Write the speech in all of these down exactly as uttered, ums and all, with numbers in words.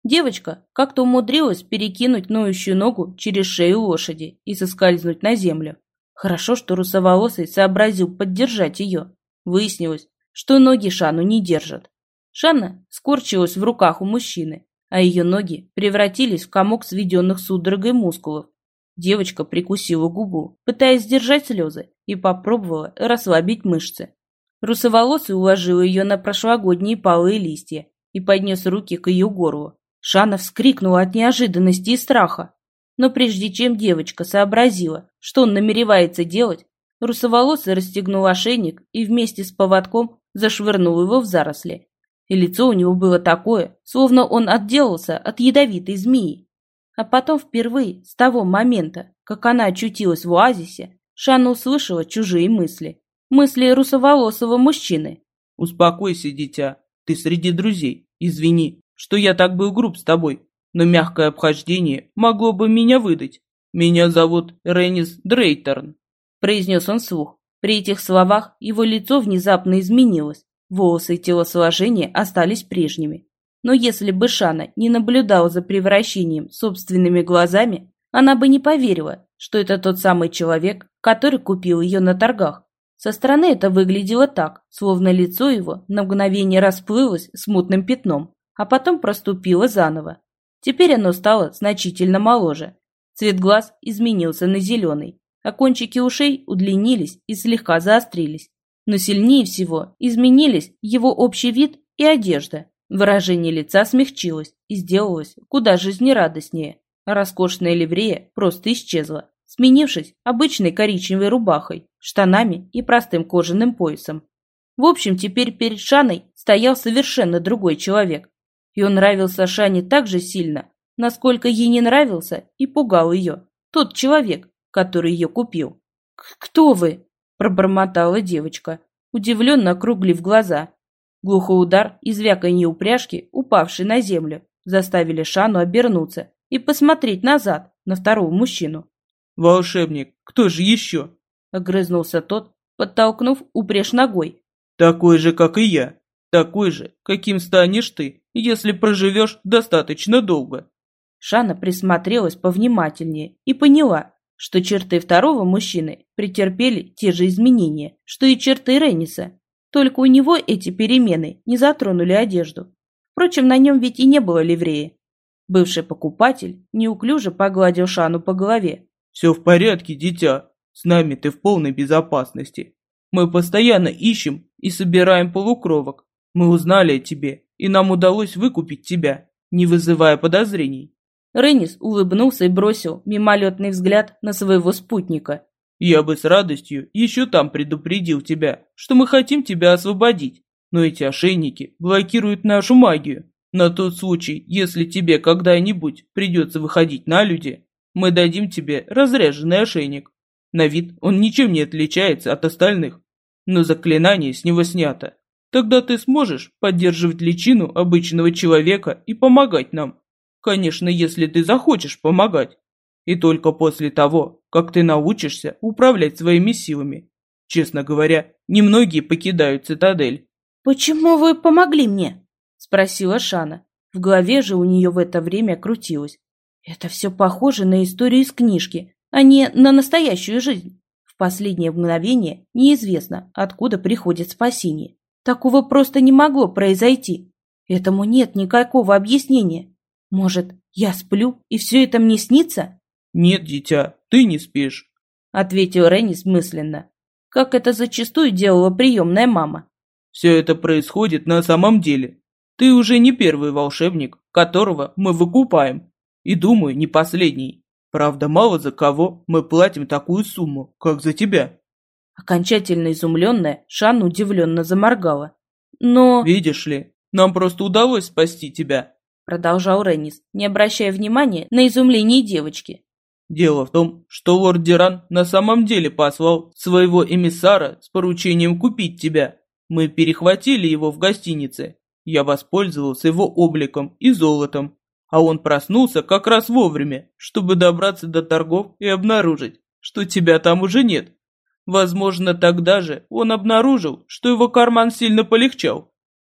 Девочка как-то умудрилась перекинуть ноющую ногу через шею лошади и соскользнуть на землю. Хорошо, что русоволосый сообразил поддержать ее. Выяснилось, что ноги Шану не держат. Шанна скорчилась в руках у мужчины, а ее ноги превратились в комок сведенных судорогой мускулов. Девочка прикусила губу, пытаясь сдержать слезы, и попробовала расслабить мышцы. Русоволосый уложил ее на прошлогодние палые листья и поднес руки к ее горлу. Шанна вскрикнула от неожиданности и страха. Но прежде чем девочка сообразила, что он намеревается делать, русоволосый расстегнул ошейник и вместе с поводком зашвырнул его в заросли. И лицо у него было такое, словно он отделался от ядовитой змеи. А потом впервые, с того момента, как она очутилась в оазисе, Шанна услышала чужие мысли. Мысли русоволосого мужчины. «Успокойся, дитя. Ты среди друзей. Извини, что я так был груб с тобой, но мягкое обхождение могло бы меня выдать. Меня зовут Реннис Дрейторн», — произнес он вслух. При этих словах его лицо внезапно изменилось. Волосы и телосложение остались прежними. Но если бы Шанна не наблюдала за превращением собственными глазами, она бы не поверила, что это тот самый человек, который купил ее на торгах. Со стороны это выглядело так, словно лицо его на мгновение расплылось смутным пятном, а потом проступило заново. Теперь оно стало значительно моложе. Цвет глаз изменился на зеленый, а кончики ушей удлинились и слегка заострились. Но сильнее всего изменились его общий вид и одежда. Выражение лица смягчилось и сделалось куда жизнерадостнее, а роскошная ливрея просто исчезла, сменившись обычной коричневой рубахой, штанами и простым кожаным поясом. В общем, теперь перед Шаной стоял совершенно другой человек. И он нравился Шане так же сильно, насколько ей не нравился и пугал ее тот человек, который ее купил. «Кто вы?» – пробормотала девочка, удивленно округлив глаза. Глухой удар и звяканье упряжки, упавшей на землю, заставили Шану обернуться и посмотреть назад на второго мужчину. «Волшебник, кто же еще?» — огрызнулся тот, подтолкнув упряжь ногой. «Такой же, как и я. Такой же, каким станешь ты, если проживешь достаточно долго». Шана присмотрелась повнимательнее и поняла, что черты второго мужчины претерпели те же изменения, что и черты Ренниса. Только у него эти перемены не затронули одежду. Впрочем, на нем ведь и не было ливреи. Бывший покупатель неуклюже погладил Шану по голове. «Все в порядке, дитя. С нами ты в полной безопасности. Мы постоянно ищем и собираем полукровок. Мы узнали о тебе, и нам удалось выкупить тебя, не вызывая подозрений». Реннис улыбнулся и бросил мимолетный взгляд на своего спутника. «Я бы с радостью еще там предупредил тебя, что мы хотим тебя освободить, но эти ошейники блокируют нашу магию. На тот случай, если тебе когда-нибудь придется выходить на люди, мы дадим тебе разряженный ошейник. На вид он ничем не отличается от остальных, но заклинание с него снято. Тогда ты сможешь поддерживать личину обычного человека и помогать нам. Конечно, если ты захочешь помогать. И только после того, как ты научишься управлять своими силами. Честно говоря, немногие покидают цитадель». «Почему вы помогли мне?» – спросила Шана. В голове же у нее в это время крутилось. Это все похоже на историю из книжки, а не на настоящую жизнь. В последнее мгновение неизвестно, откуда приходит спасение. Такого просто не могло произойти. Этому нет никакого объяснения. Может, я сплю, и все это мне снится? «Нет, дитя, ты не спишь», — ответил Реннис мысленно, как это зачастую делала приемная мама. «Все это происходит на самом деле. Ты уже не первый волшебник, которого мы выкупаем. И, думаю, не последний. Правда, мало за кого мы платим такую сумму, как за тебя». Окончательно изумленная, Шанна удивленно заморгала. «Но...» «Видишь ли, нам просто удалось спасти тебя», — продолжал Реннис, не обращая внимания на изумление девочки. «Дело в том, что лорд Диран на самом деле послал своего эмиссара с поручением купить тебя. Мы перехватили его в гостинице. Я воспользовался его обликом и золотом, а он проснулся как раз вовремя, чтобы добраться до торгов и обнаружить, что тебя там уже нет. Возможно, тогда же он обнаружил, что его карман сильно полегчал.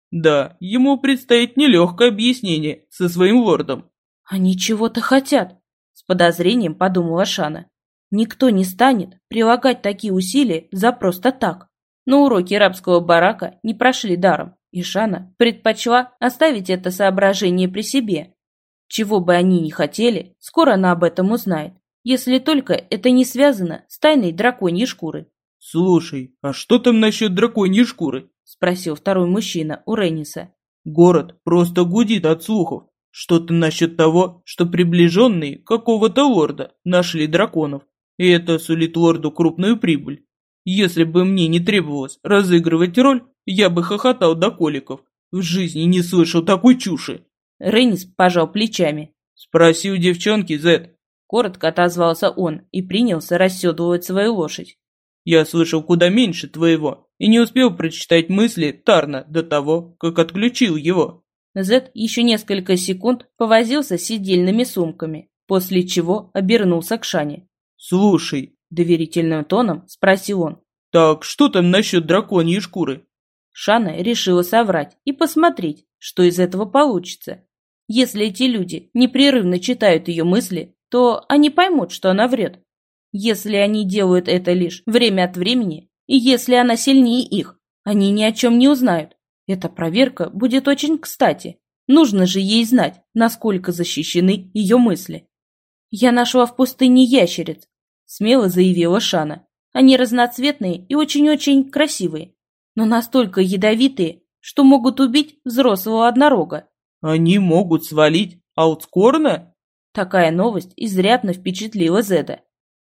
Да, ему предстоит нелегкое объяснение со своим лордом. Они чего-то хотят, с подозрением подумала Шана. Никто не станет прилагать такие усилия за просто так. Но уроки рабского барака не прошли даром, и Шана предпочла оставить это соображение при себе. Чего бы они ни хотели, скоро она об этом узнает, если только это не связано с тайной драконьей шкуры. «Слушай, а что там насчет драконьей шкуры?» – спросил второй мужчина у Ренниса. «Город просто гудит от слухов. Что-то насчет того, что приближенные какого-то лорда нашли драконов, и это сулит лорду крупную прибыль. Если бы мне не требовалось разыгрывать роль, я бы хохотал до коликов. В жизни не слышал такой чуши». Реннис пожал плечами. «Спроси у девчонки, Зет». Коротко отозвался он и принялся расседлывать свою лошадь. «Я слышал куда меньше твоего и не успел прочитать мысли Тарна до того, как отключил его». Зет еще несколько секунд повозился с сидельными сумками, после чего обернулся к Шане. «Слушай», — доверительным тоном спросил он. «Так что там насчет драконьей шкуры?» Шана решила соврать и посмотреть, что из этого получится. Если эти люди непрерывно читают ее мысли, то они поймут, что она врет. Если они делают это лишь время от времени, и если она сильнее их, они ни о чем не узнают. Эта проверка будет очень кстати. Нужно же ей знать, насколько защищены ее мысли. «Я нашла в пустыне ящериц», — смело заявила Шана. «Они разноцветные и очень-очень красивые, но настолько ядовитые, что могут убить взрослого однорога». «Они могут свалить Аутскорна?» Такая новость изрядно впечатлила Зеда.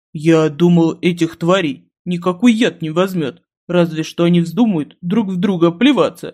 «Я думал, этих тварей никакой яд не возьмет, разве что они вздумают друг в друга плеваться.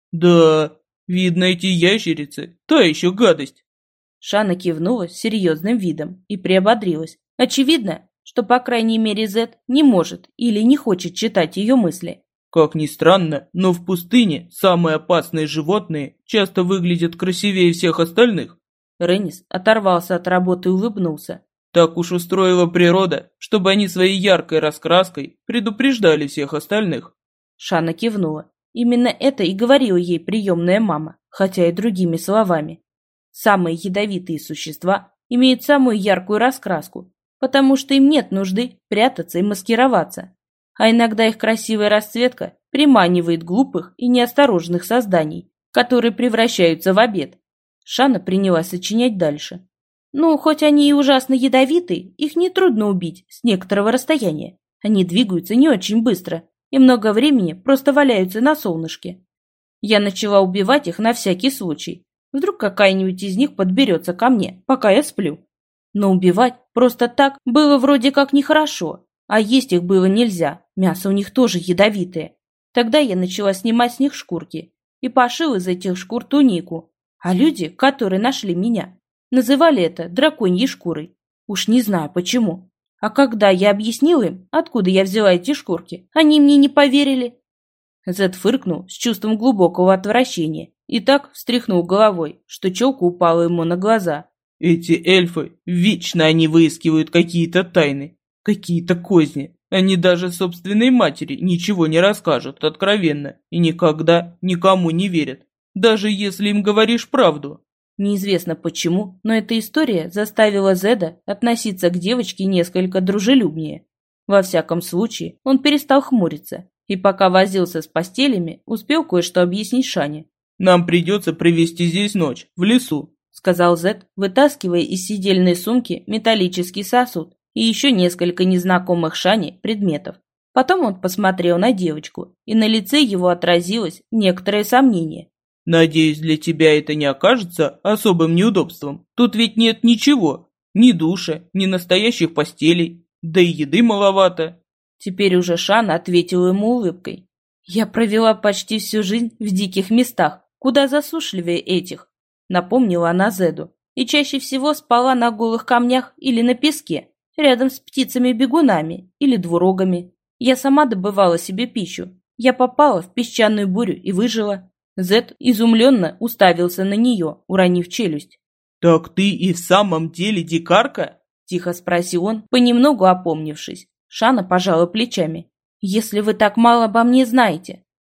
Да, видно, эти ящерицы – та еще гадость». Шана кивнула с серьезным видом и приободрилась. Очевидно, что, по крайней мере, Зед не может или не хочет читать ее мысли. Как ни странно, но в пустыне самые опасные животные часто выглядят красивее всех остальных. Реннис оторвался от работы и улыбнулся. Так уж устроила природа, чтобы они своей яркой раскраской предупреждали всех остальных. Шана кивнула. Именно это и говорила ей приемная мама, хотя и другими словами. Самые ядовитые существа имеют самую яркую раскраску, потому что им нет нужды прятаться и маскироваться. А иногда их красивая расцветка приманивает глупых и неосторожных созданий, которые превращаются в обед. Шана принялась сочинять дальше. Ну, хоть они и ужасно ядовитые, их нетрудно убить с некоторого расстояния. Они двигаются не очень быстро и много времени просто валяются на солнышке. Я начала убивать их на всякий случай. Вдруг какая-нибудь из них подберется ко мне, пока я сплю. Но убивать просто так было вроде как нехорошо, а есть их было нельзя, мясо у них тоже ядовитое. Тогда я начала снимать с них шкурки и пошила из этих шкур тунику. А люди, которые нашли меня, называли это драконьей шкурой. Уж не знаю почему. А когда я объяснила им, откуда я взяла эти шкурки, они мне не поверили. Зед фыркнул с чувством глубокого отвращения и так встряхнул головой, что челка упала ему на глаза. Эти эльфы, вечно они выискивают какие-то тайны, какие-то козни. Они даже собственной матери ничего не расскажут откровенно и никогда никому не верят, даже если им говоришь правду. Неизвестно почему, но эта история заставила Зеда относиться к девочке несколько дружелюбнее. Во всяком случае, он перестал хмуриться и пока возился с постелями, успел кое-что объяснить Шане. «Нам придется провести здесь ночь, в лесу», — сказал Зед, вытаскивая из сидельной сумки металлический сосуд и еще несколько незнакомых Шане предметов. Потом он посмотрел на девочку, и на лице его отразилось некоторое сомнение. «Надеюсь, для тебя это не окажется особым неудобством. Тут ведь нет ничего, ни душа, ни настоящих постелей, да и еды маловато». Теперь уже Шана ответила ему улыбкой. «Я провела почти всю жизнь в диких местах, куда засушливее этих», — напомнила она Зеду, «и чаще всего спала на голых камнях или на песке, рядом с птицами-бегунами или двурогами. Я сама добывала себе пищу. Я попала в песчаную бурю и выжила». Зед изумленно уставился на нее, уронив челюсть. «Так ты и в самом деле дикарка?» — тихо спросил он, понемногу опомнившись. Шана пожала плечами. «Если вы так мало обо мне знаете,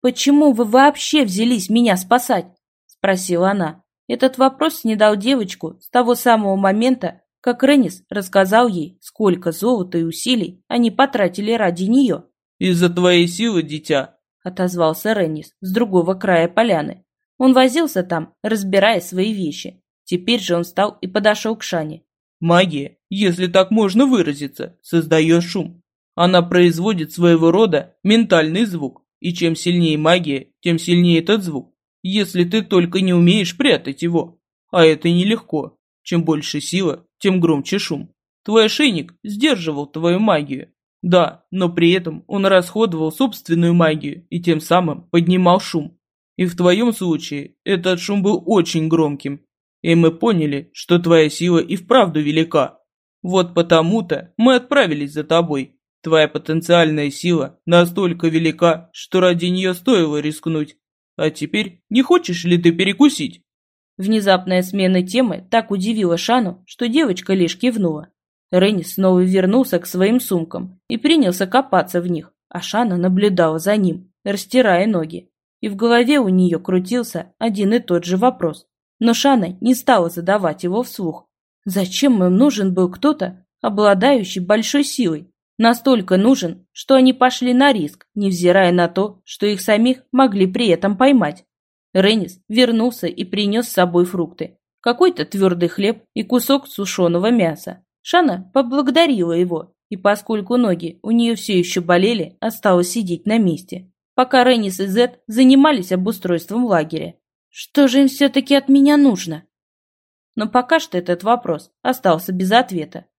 «Почему вы вообще взялись меня спасать?» – спросила она. Этот вопрос не дал девочку с того самого момента, как Реннис рассказал ей, сколько золота и усилий они потратили ради нее. «Из-за твоей силы, дитя», – отозвался Реннис с другого края поляны. Он возился там, разбирая свои вещи. Теперь же он встал и подошел к Шане. «Магия, если так можно выразиться, создает шум. Она производит своего рода ментальный звук. И чем сильнее магия, тем сильнее этот звук, если ты только не умеешь прятать его. А это нелегко. Чем больше сила, тем громче шум. Твой ошейник сдерживал твою магию. Да, но при этом он расходовал собственную магию и тем самым поднимал шум. И в твоем случае этот шум был очень громким. И мы поняли, что твоя сила и вправду велика. Вот потому-то мы отправились за тобой. Твоя потенциальная сила настолько велика, что ради нее стоило рискнуть. А теперь не хочешь ли ты перекусить?» Внезапная смена темы так удивила Шану, что девочка лишь кивнула. Реннис снова вернулся к своим сумкам и принялся копаться в них, а Шана наблюдала за ним, растирая ноги. И в голове у нее крутился один и тот же вопрос. Но Шана не стала задавать его вслух. Зачем им нужен был кто-то, обладающий большой силой? Настолько нужен, что они пошли на риск, невзирая на то, что их самих могли при этом поймать. Реннис вернулся и принес с собой фрукты, какой-то твердый хлеб и кусок сушеного мяса. Шана поблагодарила его, и поскольку ноги у нее все еще болели, осталось сидеть на месте, пока Реннис и Зет занимались обустройством лагеря. Что же им все-таки от меня нужно? Но пока что этот вопрос остался без ответа.